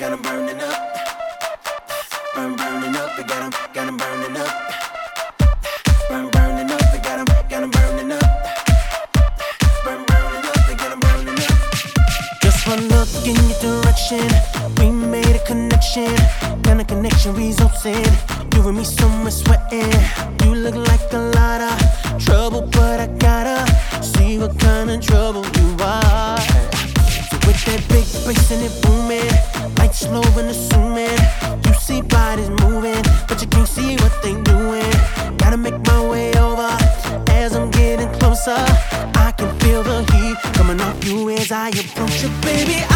got 'em burning up. Burning up, they got 'em burning up. Burning up, they got 'em burning up. Burning up, they got 'em burning up. Just one look in your direction, we made a connection. Kind of connection results in you and me somewhere sweating. You look like a lot of trouble, but I gotta see what kind of trouble you are. So with that big bass and it booming, lights slow and assuming, you see bodies moving, but you can't see what they doing. Gotta make my way over as I'm getting closer. I can feel the heat coming off you as I approach you, baby.